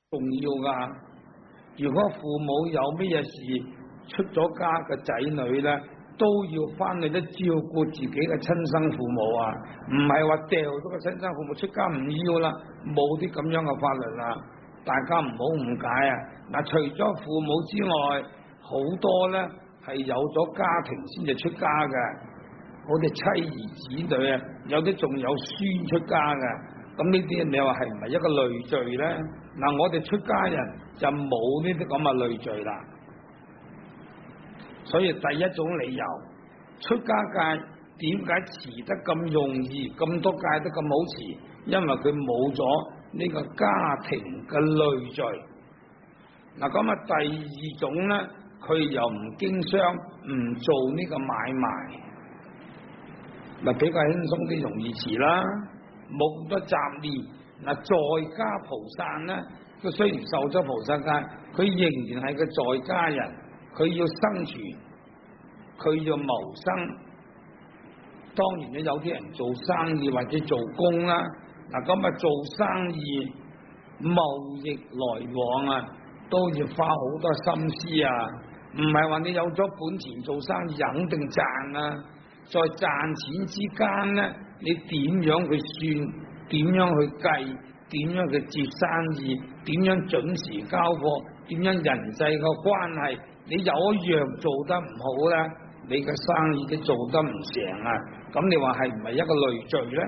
重要㗎。如果父母有乜嘢事出咗家嘅仔女咧，都要翻去咧照顧自己嘅親生父母啊，唔係話掉咗個親生父母出家唔要啦，冇啲咁樣嘅法律啦，大家唔好誤解啊！嗱，除咗父母之外，好多咧係有咗家庭先至出家嘅，好似妻兒子女啊，有啲仲有孫出家嘅，咁呢啲你話係唔係一個累贅咧？嗱，我哋出家人就冇呢啲咁嘅累贅啦。所以第一種理由，出家戒點解持得咁容易，咁多戒得咁好持？因為佢冇咗呢個家庭嘅累贅。嗱，咁啊第二種咧，佢又唔經商，唔做呢個買賣，咪比較輕鬆啲，容易持啦，冇咁多雜念。嗱，在家菩薩咧，佢雖然受咗菩薩戒，佢仍然係個在家人。佢要生存，佢要謀生。當然咧，有啲人做生意或者做工啦。嗱，咁啊做生意、貿易來往啊，都要花好多心思啊。唔係話你有咗本錢做生意肯定賺啊。在賺錢之間咧，你點樣去算？點樣去計？點樣去接生意？點樣準時交貨？點樣人際嘅關係？你有一樣做得唔好咧，你嘅生意都做得唔成啊！咁你話係唔係一個累贅咧？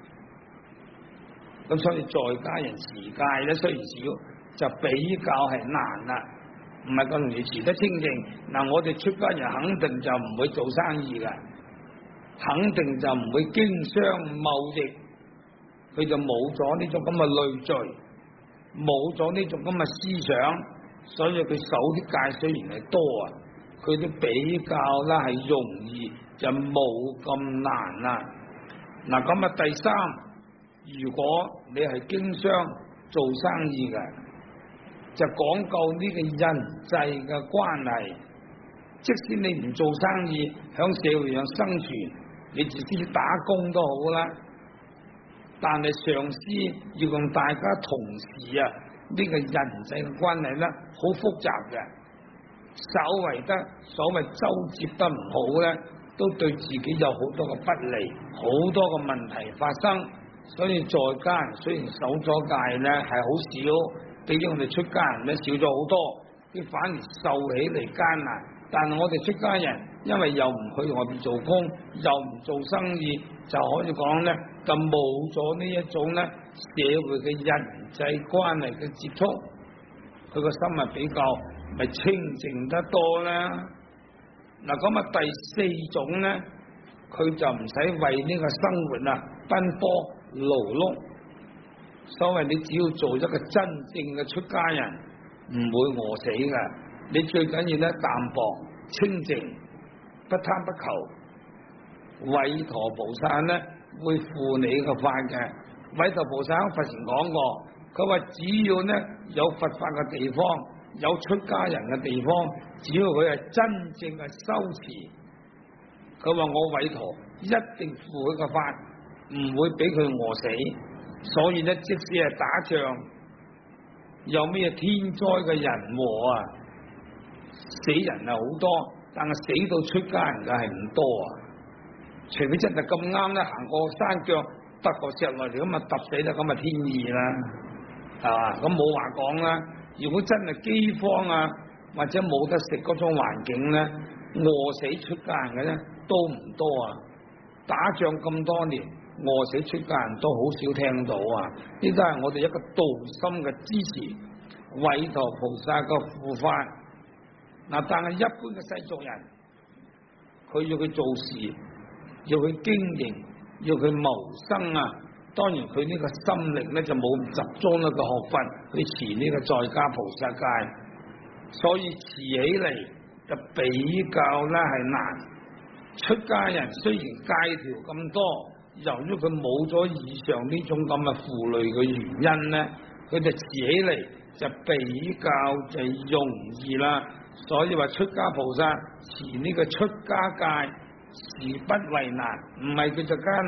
咁所以在家人持戒咧，雖然少，就比較係難啦，唔係咁容易持得清淨。嗱，我哋出家人肯定就唔會做生意嘅，肯定就唔會經商貿易，佢就冇咗呢種咁嘅累贅，冇咗呢種咁嘅思想。所以佢守啲戒雖然係多啊，佢都比較啦係容易，就冇咁難啦。嗱，咁啊第三，如果你係經商做生意嘅，就講究呢個人際嘅關係。即使你唔做生意，響社會上生存，你自己打工都好啦。但係上司要用大家同事啊。呢個人際嘅關係咧，好複雜嘅，稍為得所謂周接得唔好咧，都對自己有好多嘅不利，好多嘅問題發生。所以在家人雖然守咗戒咧，係好少，比起我哋出家人咧少咗好多，啲反而受起嚟艱難。但係我哋出家人，因為又唔去外邊做工，又唔做生意，就可以講咧，就冇咗呢一種咧社會嘅人際關係嘅接觸，佢個心係比較咪清靜得多啦。嗱，咁啊第四種咧，佢就唔使為呢個生活啊奔波勞碌。所謂你只要做一個真正嘅出家人，唔會餓死嘅。你最緊要咧淡薄清靜，不貪不求。韋馱菩薩咧會付你個法嘅。韋馱菩薩喺佛前講過，佢話只要咧有佛法嘅地方，有出家人嘅地方，只要佢係真正嘅修持，佢話我韋馱一定付佢個法，唔會俾佢餓死。所以咧，即使係打仗，有咩天災嘅人禍啊，死人係好多，但係死到出家人嘅係唔多啊。除非真係咁啱咧，行過山腳揼個石落嚟咁啊揼死啦，咁啊天意啦，係嘛？咁冇話講啦。如果真係饑荒啊，或者冇得食嗰種環境咧，餓死出家人嘅咧都唔多啊。打仗咁多年，餓死出家人都好少聽到啊。呢都係我哋一個道心嘅支持，韋馱菩薩嘅護法。嗱，但係一般嘅世俗人，佢要佢做事，要佢經營，要佢謀生啊。當然佢呢個心力咧就冇集中一個學佛去持呢個在家菩薩戒，所以持起嚟就比較咧係難。出家人雖然戒條咁多，由於佢冇咗以上呢種咁嘅負累嘅原因咧，佢就持起嚟就比較就容易啦。所以話出家菩薩持呢個出家戒，是不為難，唔係叫做艱難，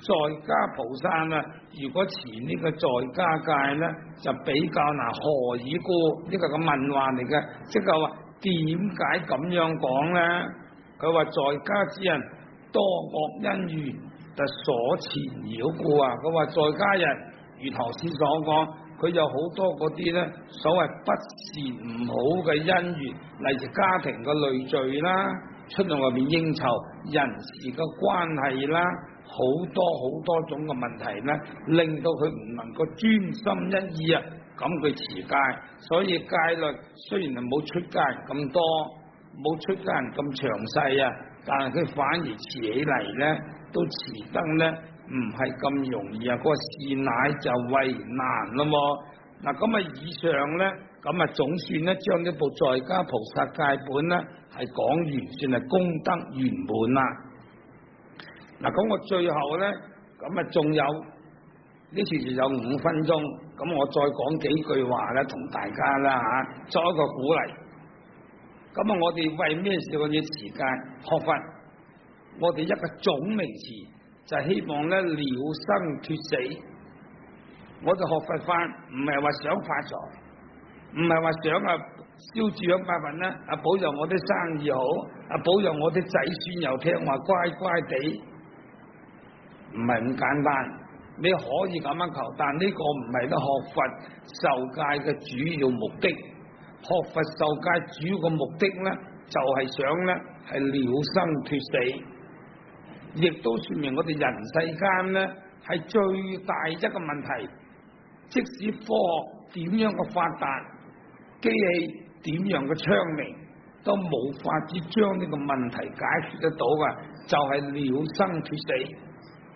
在家菩薩啊，如果持呢個在家戒咧，就比較難。何以故？呢個個問話嚟嘅，即係話點解咁樣講咧？佢話在家之人多惡因緣，就所纏繞故啊！佢話在家人如頭先所講，佢有好多嗰啲咧所謂不善唔好嘅因緣，例如家庭嘅累贅啦，出到外面應酬人事嘅關係啦。好多種嘅問題咧，令到佢唔能夠專心一意啊！咁佢持戒，所以戒律雖然係冇出家人咁多，冇出家人咁詳細啊，但係佢反而持起嚟咧，都持得咧唔係咁容易啊！嗰個事乃就為難咯喎。嗱咁啊，以上咧，咁啊總算咧將呢部在家菩薩戒本咧係講完，算係功德圓滿啦。嗱，咁我最後咧，咁啊仲有呢次就有5分鐘，咁我再講幾句話咧，同大家啦嚇作一個鼓勵。咁啊，我哋為咩事要持戒學佛？我哋一個總名詞就係希望咧了生脱死。我哋學佛法唔係話想發財，唔係話想啊燒住200份啦，啊保佑我啲生意好，啊保佑我啲仔孫又聽話乖乖地。唔係咁簡單，你可以咁樣求，但呢個唔係得學佛受戒嘅主要目的。學佛受戒主要嘅目的咧，就係想咧係了生脱死，亦都說明我哋人世間咧係最大一個問題。即使科學點樣嘅發達，機器點樣嘅昌明，都冇法子將呢個問題解決得到嘅，就係了生脱死。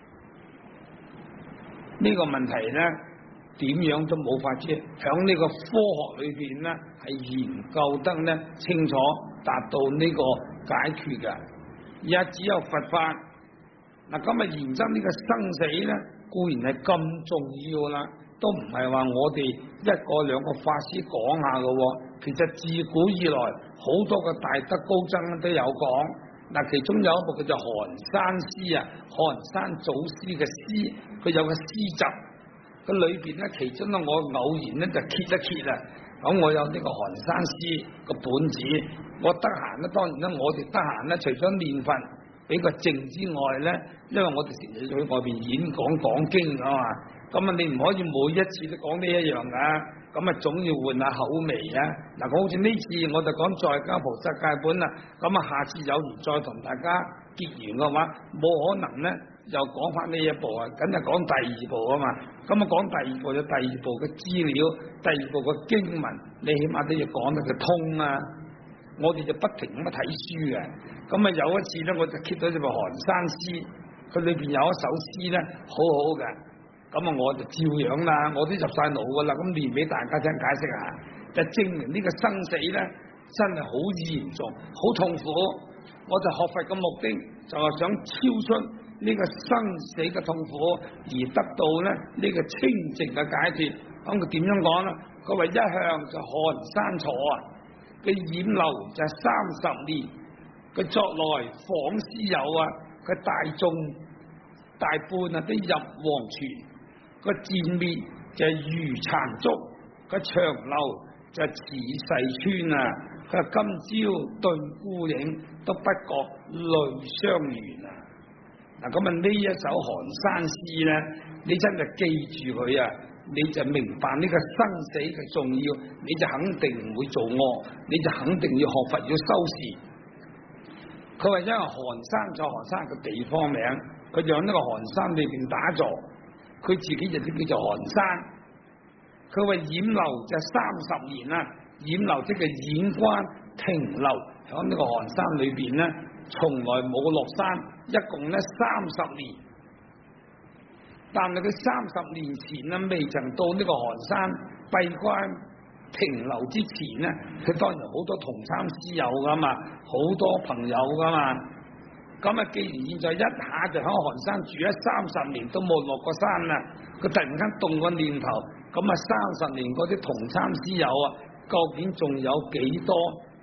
呢個問題咧，點樣都冇法子響呢個科學裏邊咧，係研究得咧清楚，達到呢個解決嘅。而家只有佛法。嗱，今日研真呢個生死咧，固然係咁重要啦，都唔係話我哋1個2個法師講下嘅。其實自古以來，好多個大德高僧都有講。嗱，其中有一部叫做寒山詩啊，寒山祖師嘅詩，佢有個詩集，佢裏邊咧，其中咧我偶然咧就揭一揭啊，咁我有呢個寒山詩個本子，我得閒咧，當然咧，我哋得閒咧，除咗念佛比較靜之外咧，因為我哋成日去外邊演講講經啊嘛，咁啊你唔可以每一次都講呢一樣噶，咁啊總要換下口味啊。嗱，好似呢次我就講在家菩薩戒本啦，咁啊下次有緣再同大家結緣嘅話，冇可能咧又講翻呢一部啊，梗係講第2部啊嘛。咁啊講第2部有第2部嘅資料，第2部嘅經文，你起碼都要講得佢通啊。我哋就不停咁睇書嘅，咁啊有一次咧，我就揭到呢部寒山詩，佢裏邊有一首詩咧，好好嘅，咁啊我就照樣啦，我都入晒腦噶啦，咁念俾大家聽解釋下，就證明呢個生死咧真係好嚴重，好痛苦。我就學佛嘅目的就係想超出呢個生死嘅痛苦，而得到咧呢個清淨嘅解脫。咁佢點樣講咧？佢話一向就寒山坐啊。佢染流就30年，佢作來訪師友啊，佢大眾大半啊都入黃泉，個賤滅就如殘燭，個長流就似細川啊，佢話今朝對孤影都不覺淚相圓啊。嗱，咁啊呢一首寒山詩咧，你真係記住佢啊！你就明白呢個生死嘅重要，你就肯定唔會做惡，你就肯定要學佛要修持。佢話因為寒山在寒山嘅地方名，佢就喺呢個寒山裏邊打坐，佢自己就叫做寒山。佢話染流就30年啦，染流即係染關停留喺呢個寒山裏邊咧，從來冇落山，一共咧30年。但係佢30年前咧，未曾到呢個寒山閉關停留之前咧，佢當然好多同參師友噶嘛，好多朋友噶嘛。咁啊，既然現在一下就喺寒山住咗30年都冇落過山啦，佢突然間動個念頭，咁啊30年嗰啲同參師友啊，究竟仲有幾多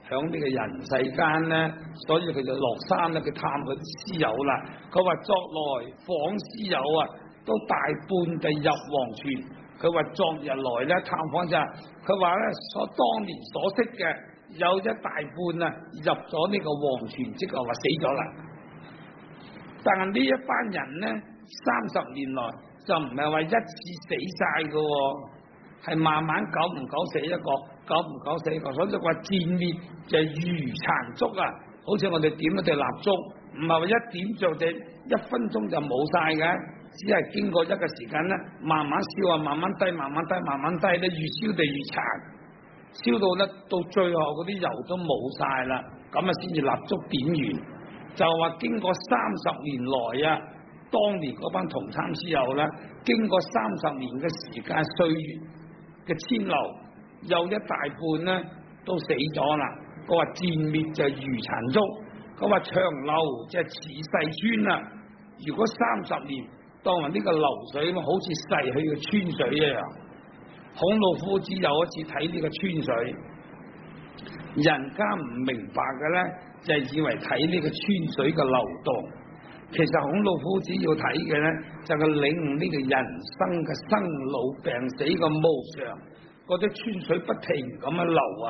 響呢個人世間咧，所以佢就落山咧，佢探佢啲師友啦。佢話昨來訪師友啊，都大半地入黃泉。佢話昨日來咧探訪就，佢話咧所當年所識嘅有一大半啊入咗呢個黃泉，即係話死咗啦。但係呢一班人咧，30年來就唔係話一次死晒噶，係慢慢久唔久死一個，久唔久死一個。所以話戰滅就如殘燭啊，好似我哋點一隻蠟燭，唔係話一點着就1分鐘就冇晒嘅，只係經過一個時間咧，慢慢燒啊，慢慢低，慢慢低，慢慢低咧，越燒就越殘，燒到咧到最後嗰啲油都冇晒啦，咁啊先至蠟燭點完。就話經過30年來啊，當年嗰班同參師友啦，經過30年嘅時間歲月嘅遷流，有一大半咧都死咗啦。佢話戰滅就如殘燭，佢話長流就似逝川啦。如果30年當為呢個流水咁，好似逝去嘅川水一樣。孔老夫子有一次睇呢個川水，人家唔明白嘅咧，就係以為睇呢個川水嘅流動。其實孔老夫子要睇嘅咧，就係領悟呢個人生嘅生老病死嘅無常，嗰啲川水不停咁樣流啊，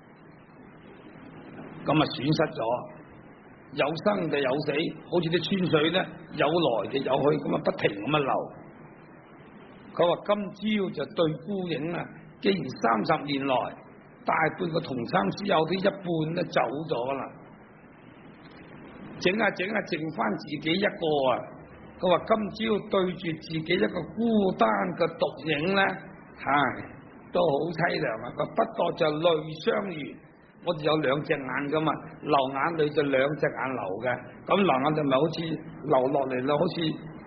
咁啊損失咗。有生就有死，好似啲川水咧，有來就有去，咁啊不停咁樣流。佢話今朝就對孤影啊，既然30年來大半個同參師友啲一半都走咗啦，整下整下剩翻自己一個啊。佢話今朝對住自己一個孤單嘅獨影咧，唉，都好凄涼啊。佢不覺就淚相濡。我哋有2隻眼噶嘛，流眼淚就2隻眼流嘅，咁流眼淚咪好似流落嚟啦，好似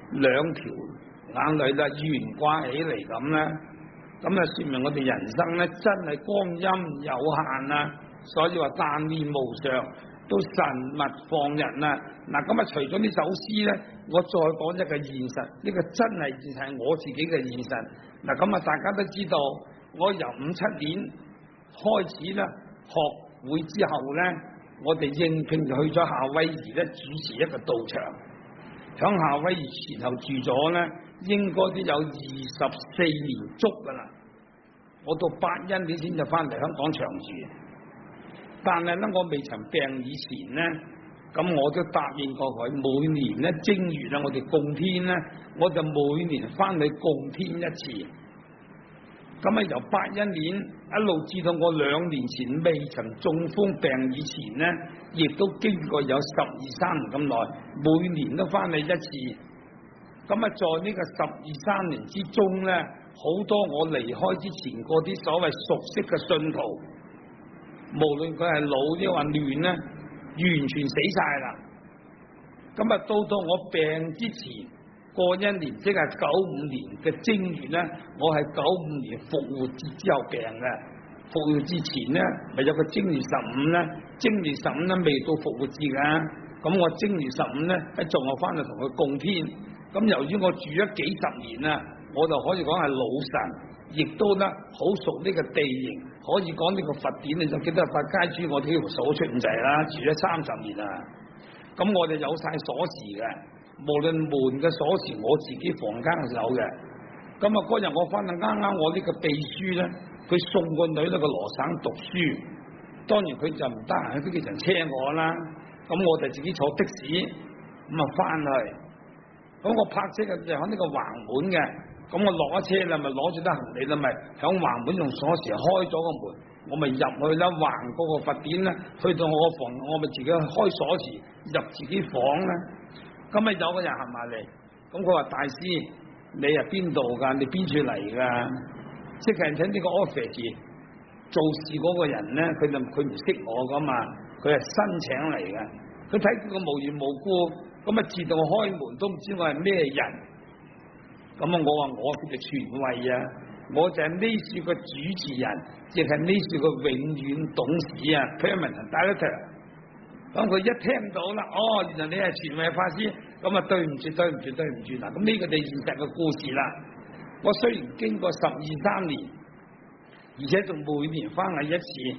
2條眼淚啦懸掛起嚟咁咧，咁啊說明我哋人生咧真係光陰有限啊，所以話但念無常，都神物放人啊。嗱，咁啊除咗呢首詩咧，我再講一個現實，呢個真係我自己嘅現實。嗱，咁啊大家都知道，我由57年開始咧學會之後咧，我哋應聘就去咗夏威夷咧主持一個道場，響夏威夷前後住咗咧，應該都有24年足噶啦。我到81年先就翻嚟香港長住，但係咧我未曾病以前咧，咁我都答應過佢，每年咧正月啊，我哋供天咧，我就每年翻去供天一次。咁啊，由81年一路至到我2年前未曾中風病以前咧，亦都經過有12-13年咁耐，每年都翻去一次。咁啊，在呢個12-13年之中咧，好多我離開之前嗰啲所謂熟悉嘅信徒，無論佢係老抑或嫩咧，完全死晒啦。咁啊，到我病之前。過1年，即係95年嘅正月咧，我係95年復活節之後病嘅。復活之前咧，咪有個正月15咧，正月15咧未到復活節嘅。咁我正月15咧喺仲我翻去同佢供天。咁由於我住咗幾十年啦，我就可以講係老神，亦都咧好熟呢個地形，可以講呢個佛典，你就記得佛街豬，我呢條數出唔齊啦，住咗30年啦。咁我哋有晒鎖匙嘅。無論門嘅鎖匙，我自己房間有嘅。咁啊，嗰日我翻去啱啱我呢個秘書咧，佢送個女去個羅省讀書，當然佢就唔得閒喺飛機場車我啦。咁我就自己坐的士咁啊翻去。咁我泊車嘅就喺呢個橫門嘅，咁我落咗車啦，咪攞住啲行李啦，咪響橫門用鎖匙開咗個門，我咪入去啦，橫過個佛典啦，去到我個房，我咪自己開鎖匙入自己房啦。咁啊有個人行埋嚟，咁佢話大師，你係邊度噶？你邊處嚟噶？即係請呢個 office 做事嗰個人咧，佢唔識我噶嘛，佢係新請嚟嘅。佢睇佢個無緣無故，咁啊自動開門都唔知我係咩人。咁啊我話我叫做傳位啊，我就係呢處個主持人，亦係呢處個永遠董事啊 ，permanent director。咁佢一聽到啦，哦，原來你係傳位法師，咁啊對唔住嗱，咁呢個就現實嘅故事啦。我雖然經過12-13年，而且仲每年翻嚟一次，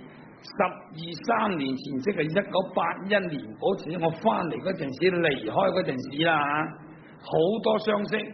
12、13年前，即係1981年嗰次我翻嚟嗰陣時，離開嗰陣時啦，好多相識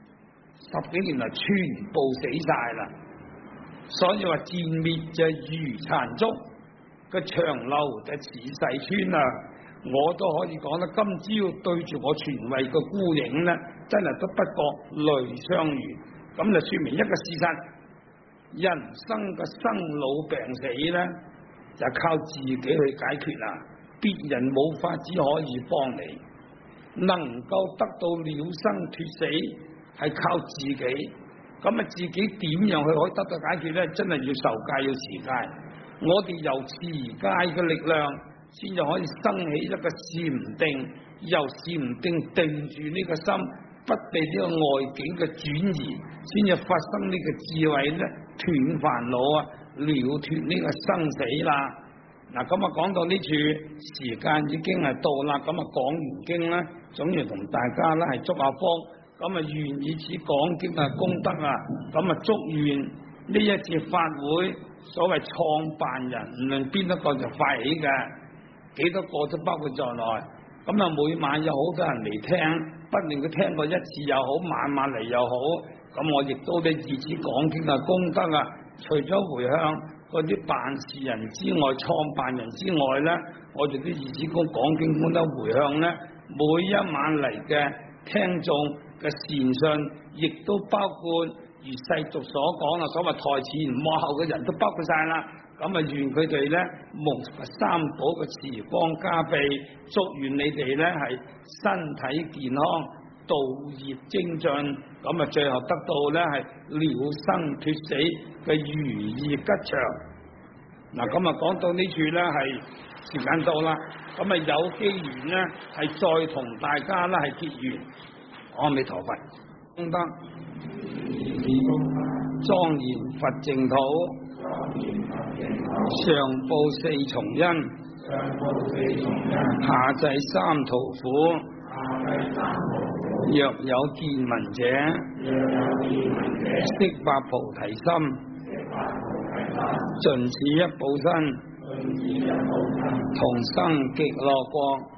10幾年嚟全部死晒啦。所以話戰滅就如殘燭，個長流就似細川啊！我都可以講得，今朝對住我全位個孤影呢，真係都不覺淚相如。咁就說明一個事實：人生嘅生老病死呢，就靠自己去解決啦，別人冇法子可以幫你。能夠得到了生脱死，係靠自己。咁啊，自己點樣去可以得到解決呢？真係要受戒，要持戒。我哋由持戒嘅力量，先至可以生起一個禪定，由禪定定住呢個心，不被呢個外境嘅轉移，先至發生呢個智慧咧，斷煩惱啊，了脫呢個生死啦。嗱，咁啊講到呢處，時間已經係到啦。咁啊講完經咧，總要同大家咧係祝下福。咁啊願以此講經啊功德啊，咁啊祝願呢一次法會所謂創辦人，唔論邊一個就發起嘅，幾多個都包括在內。咁啊每晚有好多人嚟聽，不論佢聽過一次又好，晚晚嚟又好。咁我亦都咧以此講經啊功德啊，除咗回向嗰啲辦事人之外，創辦人之外咧，我哋啲義子公講經功德回向咧，每一晚嚟嘅聽眾嘅善信，亦都包括如世俗所講啊，所謂台前幕後嘅人都包括晒啦。咁啊願佢哋咧蒙佛三寶嘅慈光加被，祝願你哋咧係身體健康，道業精進，咁啊最後得到咧係了生脱死嘅如意吉祥。嗱，咁啊講到呢處咧係時間到啦，咁啊有機緣咧係再同大家咧係結緣。阿彌陀佛，功德莊嚴佛淨土，上報四重恩，下濟三途苦。若有見聞者，悉發菩提心，盡此一報身，同生極樂國。